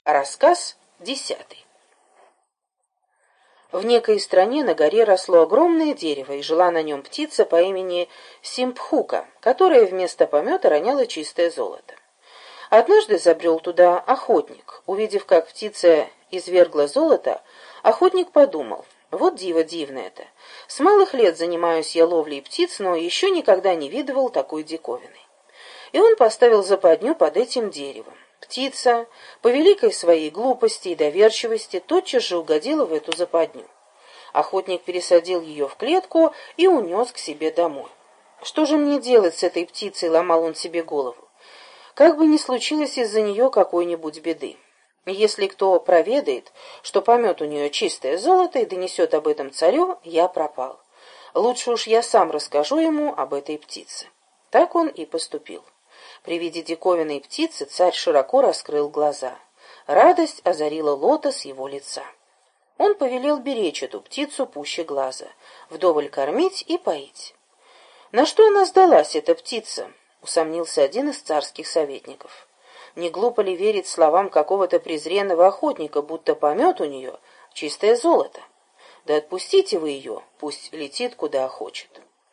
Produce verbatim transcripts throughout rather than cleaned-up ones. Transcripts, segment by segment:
Рассказ десятый. В некой стране на горе росло огромное дерево, и жила на нем птица по имени Симпхука, которая вместо помета роняла чистое золото. Однажды забрел туда охотник. Увидев, как птица извергла золото, охотник подумал: вот диво дивное-то. С малых лет занимаюсь я ловлей птиц, но еще никогда не видывал такой диковины. И он поставил западню под этим деревом. Птица, по великой своей глупости и доверчивости, тотчас же угодила в эту западню. Охотник пересадил ее в клетку и унес к себе домой. Что же мне делать с этой птицей, ломал он себе голову. Как бы ни случилось из-за нее какой-нибудь беды. Если кто проведает, что помет у нее чистое золото и донесет об этом царю, я пропал. Лучше уж я сам расскажу ему об этой птице. Так он и поступил. При виде диковинной птицы царь широко раскрыл глаза. Радость озарила лотос его лица. Он повелел беречь эту птицу пуще глаза, вдоволь кормить и поить. На что она сдалась, эта птица? Усомнился один из царских советников. Не глупо ли верить словам какого-то презренного охотника, будто помет у нее чистое золото? Да отпустите вы ее, пусть летит куда хочет.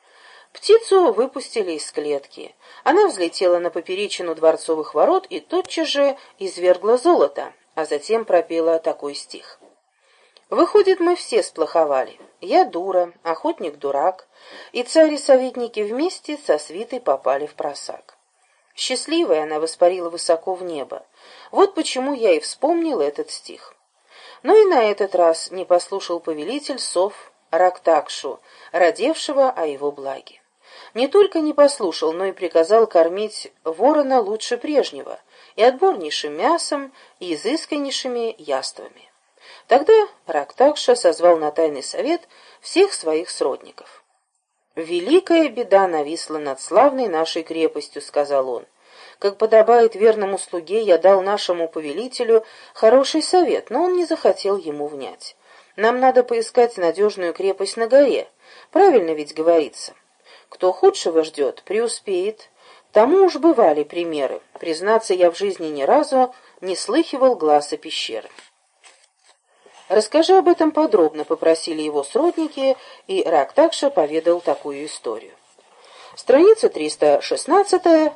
Птицу выпустили из клетки. Она взлетела на поперечину дворцовых ворот и тотчас же извергла золото, а затем пропела такой стих. Выходит, мы все сплоховали. Я дура, охотник дурак, и царь и советники вместе со свитой попали в просак. Счастливая она воспарила высоко в небо. Вот почему я и вспомнил этот стих. Но и на этот раз не послушал повелитель сов Рактакшу, родевшего о его благе. Не только не послушал, но и приказал кормить ворона лучше прежнего, и отборнейшим мясом, и изысканнейшими яствами. Тогда Рактакша созвал на тайный совет всех своих сродников. «Великая беда нависла над славной нашей крепостью», — сказал он. «Как подобает верному слуге, я дал нашему повелителю хороший совет, но он не захотел ему внять. Нам надо поискать надежную крепость на горе. Правильно ведь говорится. Кто худшего ждет, преуспеет. Тому уж бывали примеры. Признаться, я в жизни ни разу не слыхивал гласа пещеры». «Расскажи об этом подробно», — попросили его сродники, и Рактакша поведал такую историю. Страница триста шестнадцатая.